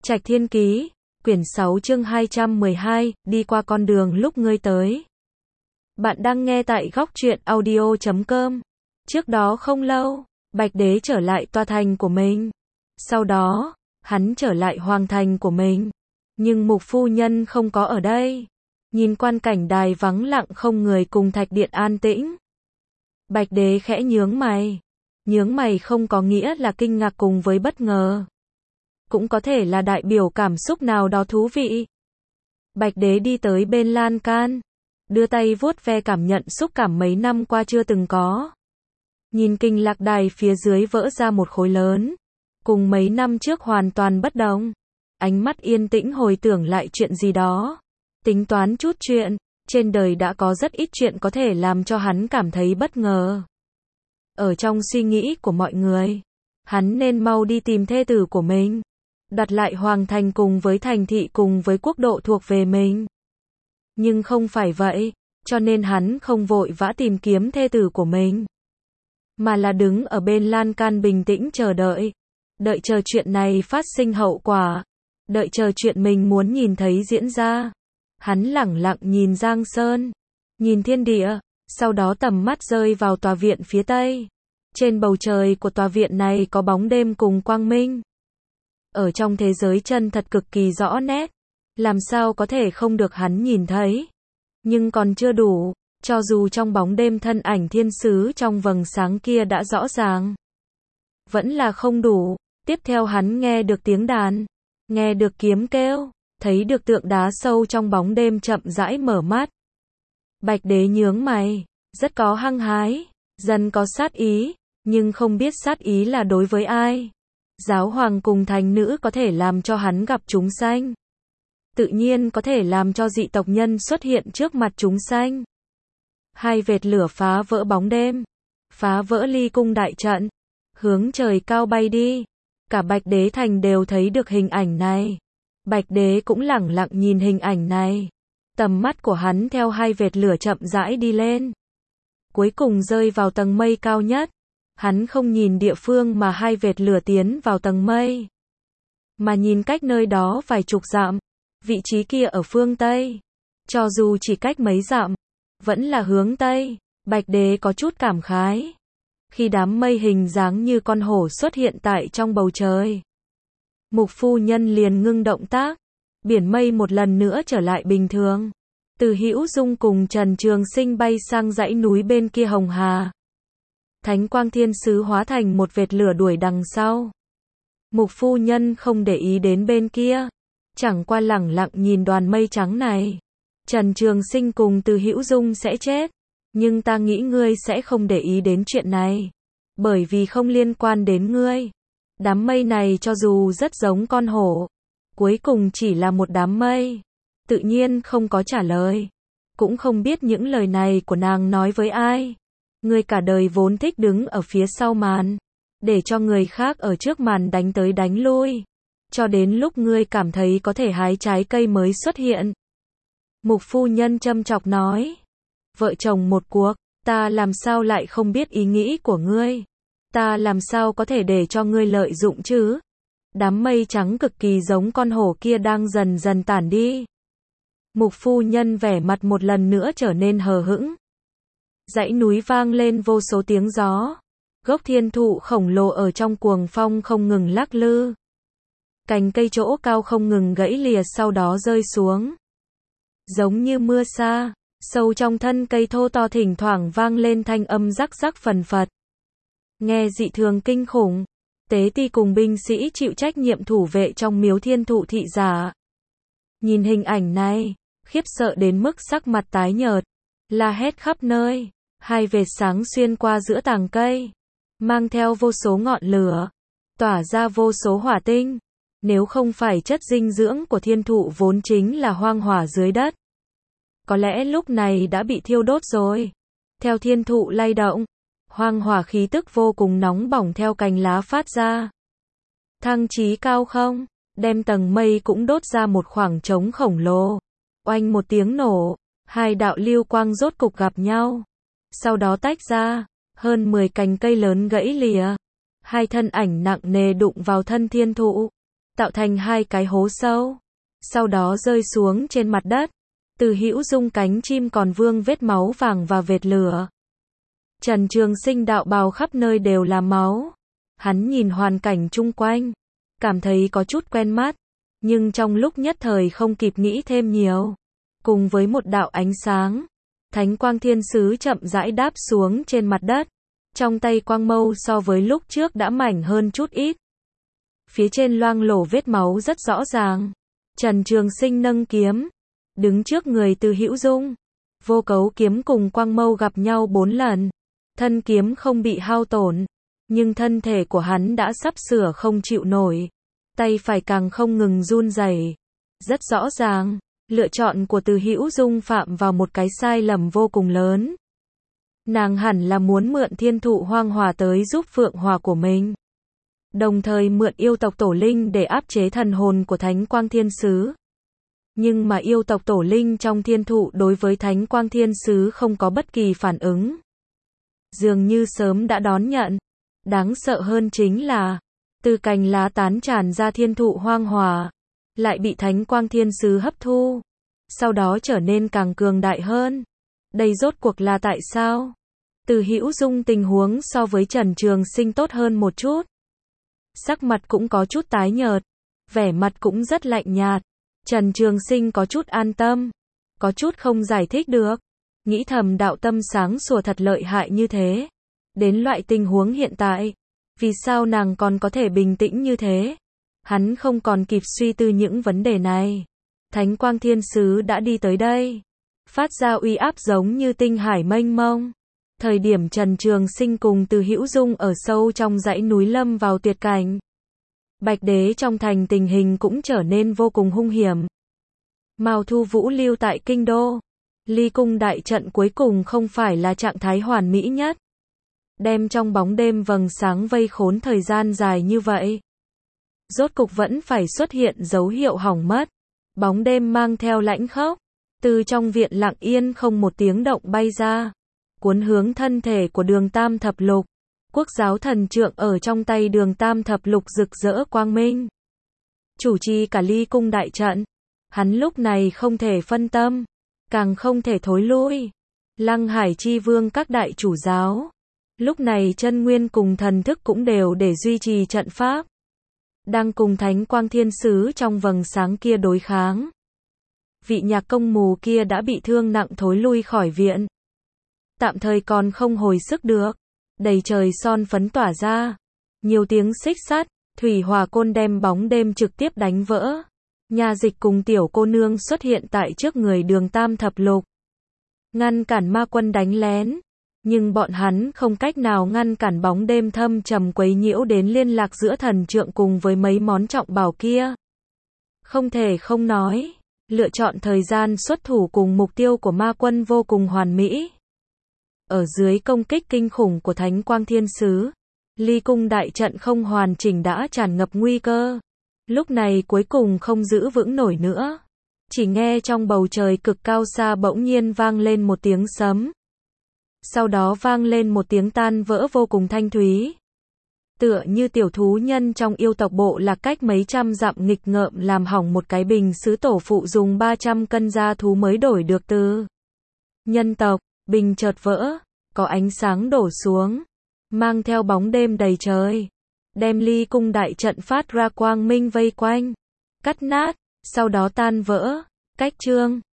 Trạch Thiên Ký, quyển 6 chương 212, đi qua con đường lúc ngươi tới. Bạn đang nghe tại góc truyện audio.com. Trước đó không lâu, Bạch Đế trở lại tòa thành của mình. Sau đó, hắn trở lại hoàng thành của mình. Nhưng Mục phu nhân không có ở đây. Nhìn quan cảnh đài vắng lặng không người cùng thạch điện an tĩnh. Bạch Đế khẽ nhướng mày. Nhướng mày không có nghĩa là kinh ngạc cùng với bất ngờ. Cũng có thể là đại biểu cảm xúc nào đó thú vị. Bạch Đế đi tới bên lan can, đưa tay vuốt ve cảm nhận xúc cảm mấy năm qua chưa từng có. Nhìn kinh lạc đài phía dưới vỡ ra một khối lớn, cùng mấy năm trước hoàn toàn bất đồng. Ánh mắt yên tĩnh hồi tưởng lại chuyện gì đó, tính toán chút chuyện, trên đời đã có rất ít chuyện có thể làm cho hắn cảm thấy bất ngờ. Ở trong suy nghĩ của mọi người, hắn nên mau đi tìm thê tử của mình, đặt lại hoàng thành cùng với thành thị cùng với quốc độ thuộc về mình. Nhưng không phải vậy, cho nên hắn không vội vã tìm kiếm thê tử của mình, mà là đứng ở bên lan can bình tĩnh chờ đợi. Đợi chờ chuyện này phát sinh hậu quả, đợi chờ chuyện mình muốn nhìn thấy diễn ra. Hắn lẳng lặng nhìn Giang Sơn, nhìn thiên địa, sau đó tầm mắt rơi vào tòa viện phía tây. Trên bầu trời của tòa viện này có bóng đêm cùng quang minh. Ở trong thế giới chân thật cực kỳ rõ nét, làm sao có thể không được hắn nhìn thấy. Nhưng còn chưa đủ, cho dù trong bóng đêm thân ảnh thiên sứ trong vầng sáng kia đã rõ ràng, vẫn là không đủ. Tiếp theo hắn nghe được tiếng đàn, nghe được kiếm kêu, thấy được tượng đá sâu trong bóng đêm chậm rãi mở mắt. Bạch Đế nhướng mày, rất có hăng hái, dần có sát ý, nhưng không biết sát ý là đối với ai. Giáo hoàng cùng thành nữ có thể làm cho hắn gặp chúng sanh, tự nhiên có thể làm cho dị tộc nhân xuất hiện trước mặt chúng sanh. Hai vệt lửa phá vỡ bóng đêm, phá vỡ ly cung đại trận, hướng trời cao bay đi. Cả Bạch Đế thành đều thấy được hình ảnh này. Bạch Đế cũng lẳng lặng nhìn hình ảnh này. Tầm mắt của hắn theo hai vệt lửa chậm rãi đi lên, cuối cùng rơi vào tầng mây cao nhất. Hắn không nhìn địa phương mà hai vệt lửa tiến vào tầng mây, mà nhìn cách nơi đó vài chục dặm. Vị trí kia ở phương Tây. Cho dù chỉ cách mấy dặm, vẫn là hướng Tây. Bạch Đế có chút cảm khái. Khi đám mây hình dáng như con hổ xuất hiện tại trong bầu trời, Mục phu nhân liền ngưng động tác. Biển mây một lần nữa trở lại bình thường. Từ Hữu Dung cùng Trần Trường Sinh bay sang dãy núi bên kia Hồng Hà. Thánh quang thiên sứ hóa thành một vệt lửa đuổi đằng sau. Mục phu nhân không để ý đến bên kia, chẳng qua lẳng lặng nhìn đoàn mây trắng này. Trần Trường Sinh cùng Từ Hữu Dung sẽ chết, nhưng ta nghĩ ngươi sẽ không để ý đến chuyện này, bởi vì không liên quan đến ngươi. Đám mây này cho dù rất giống con hổ, cuối cùng chỉ là một đám mây. Tự nhiên không có trả lời, cũng không biết những lời này của nàng nói với ai. Ngươi cả đời vốn thích đứng ở phía sau màn, để cho người khác ở trước màn đánh tới đánh lui, cho đến lúc ngươi cảm thấy có thể hái trái cây mới xuất hiện. Mục phu nhân châm chọc nói, vợ chồng một cuộc, ta làm sao lại không biết ý nghĩ của ngươi, ta làm sao có thể để cho ngươi lợi dụng chứ. Đám mây trắng cực kỳ giống con hổ kia đang dần dần tản đi. Mục phu nhân vẻ mặt một lần nữa trở nên hờ hững. Dãy núi vang lên vô số tiếng gió. Gốc thiên thụ khổng lồ ở trong cuồng phong không ngừng lắc lư. Cành cây chỗ cao không ngừng gãy lìa sau đó rơi xuống. Giống như mưa sa, sâu trong thân cây thô to thỉnh thoảng vang lên thanh âm rắc rắc phần phật. Nghe dị thường kinh khủng. Tế ti cùng binh sĩ chịu trách nhiệm thủ vệ trong miếu thiên thụ thị giả. Nhìn hình ảnh này, khiếp sợ đến mức sắc mặt tái nhợt, la hét khắp nơi. Hai vệt sáng xuyên qua giữa tàng cây, mang theo vô số ngọn lửa, tỏa ra vô số hỏa tinh. Nếu không phải chất dinh dưỡng của thiên thụ vốn chính là hoang hỏa dưới đất, có lẽ lúc này đã bị thiêu đốt rồi. Theo thiên thụ lay động, hoang hỏa khí tức vô cùng nóng bỏng theo cành lá phát ra. Thăng chí cao không, đem tầng mây cũng đốt ra một khoảng trống khổng lồ. Oanh một tiếng nổ, hai đạo lưu quang rốt cục gặp nhau. Sau đó tách ra, hơn 10 cành cây lớn gãy lìa. Hai thân ảnh nặng nề đụng vào thân thiên thụ. tạo thành hai cái hố sâu. Sau đó rơi xuống trên mặt đất. Từ Hữu Dung cánh chim còn vương vết máu vàng và vệt lửa. Trần Trường Sinh đạo bào khắp nơi đều là máu. Hắn nhìn hoàn cảnh chung quanh, cảm thấy có chút quen mắt, nhưng trong lúc nhất thời không kịp nghĩ thêm nhiều. Cùng với một đạo ánh sáng, Thánh Quang Thiên Sứ chậm rãi đáp xuống trên mặt đất. Trong tay quang mâu so với lúc trước đã mảnh hơn chút ít. Phía trên loang lổ vết máu rất rõ ràng. Trần Trường Sinh nâng kiếm, đứng trước người Từ Hữu Dung. Vô Cấu kiếm cùng quang mâu gặp nhau 4 lần. Thân kiếm không bị hao tổn, nhưng thân thể của hắn đã sắp sửa không chịu nổi. Tay phải càng không ngừng run rẩy. Rất rõ ràng, lựa chọn của Từ Hữu Dung phạm vào một cái sai lầm vô cùng lớn. Nàng hẳn là muốn mượn thiên thụ hoang hòa tới giúp phượng hòa của mình. Đồng thời mượn yêu tộc tổ linh để áp chế thần hồn của Thánh Quang Thiên Sứ. Nhưng mà yêu tộc tổ linh trong thiên thụ đối với Thánh Quang Thiên Sứ không có bất kỳ phản ứng. Dường như sớm đã đón nhận. Đáng sợ hơn chính là, từ cành lá tán tràn ra thiên thụ hoang hòa, lại bị Thánh Quang Thiên Sứ hấp thu. Sau đó trở nên càng cường đại hơn. Đây rốt cuộc là tại sao? Từ Hữu Dung tình huống so với Trần Trường Sinh tốt hơn một chút. Sắc mặt cũng có chút tái nhợt, vẻ mặt cũng rất lạnh nhạt. Trần Trường Sinh có chút an tâm, có chút không giải thích được. Nghĩ thầm đạo tâm sáng sủa thật lợi hại như thế. Đến loại tình huống hiện tại, vì sao nàng còn có thể bình tĩnh như thế? Hắn không còn kịp suy tư những vấn đề này. Thánh Quang Thiên Sứ đã đi tới đây, phát ra uy áp giống như tinh hải mênh mông. Thời điểm Trần Trường Sinh cùng Từ Hữu Dung ở sâu trong dãy núi lâm vào tuyệt cảnh. Bạch Đế trong thành tình hình cũng trở nên vô cùng hung hiểm. Mao Thu Vũ lưu tại kinh đô. Ly cung đại trận cuối cùng không phải là trạng thái hoàn mỹ nhất. Đem trong bóng đêm vầng sáng vây khốn thời gian dài như vậy. Rốt cục vẫn phải xuất hiện dấu hiệu hỏng mất. Bóng đêm mang theo lãnh khốc. Từ trong viện lặng yên không một tiếng động bay ra. Cuốn hướng thân thể của Đường Tam Thập Lục. Quốc giáo thần trượng ở trong tay Đường Tam Thập Lục rực rỡ quang minh. Chủ trì cả ly cung đại trận. Hắn lúc này không thể phân tâm, càng không thể thối lui. Lăng Hải Chi Vương các đại chủ giáo. Lúc này chân nguyên cùng thần thức cũng đều để duy trì trận pháp. Đang cùng Thánh Quang Thiên Sứ trong vầng sáng kia đối kháng. Vị nhạc công mù kia đã bị thương nặng thối lui khỏi viện. Tạm thời còn không hồi sức được. Đầy trời son phấn tỏa ra. Nhiều tiếng xích sắt, thủy hỏa côn đem bóng đêm trực tiếp đánh vỡ. Nha Dịch cùng tiểu cô nương xuất hiện tại trước người Đường Tam Thập Lục. Ngăn cản ma quân đánh lén. Nhưng bọn hắn không cách nào ngăn cản bóng đêm thâm trầm quấy nhiễu đến liên lạc giữa thần trượng cùng với mấy món trọng bảo kia. Không thể không nói, lựa chọn thời gian xuất thủ cùng mục tiêu của ma quân vô cùng hoàn mỹ. Ở dưới công kích kinh khủng của Thánh Quang Thiên Sứ, ly cung đại trận không hoàn chỉnh đã tràn ngập nguy cơ. Lúc này cuối cùng không giữ vững nổi nữa. Chỉ nghe trong bầu trời cực cao xa bỗng nhiên vang lên một tiếng sấm. Sau đó vang lên một tiếng tan vỡ vô cùng thanh thúy. Tựa như tiểu thú nhân trong yêu tộc bộ lạc cách mấy trăm dặm nghịch ngợm làm hỏng một cái bình sứ tổ phụ dùng 300 cân gia thú mới đổi được từ nhân tộc. Bình chợt vỡ, có ánh sáng đổ xuống, mang theo bóng đêm đầy trời. Đem ly cung đại trận phát ra quang minh vây quanh, cắt nát, sau đó tan vỡ, cách chương.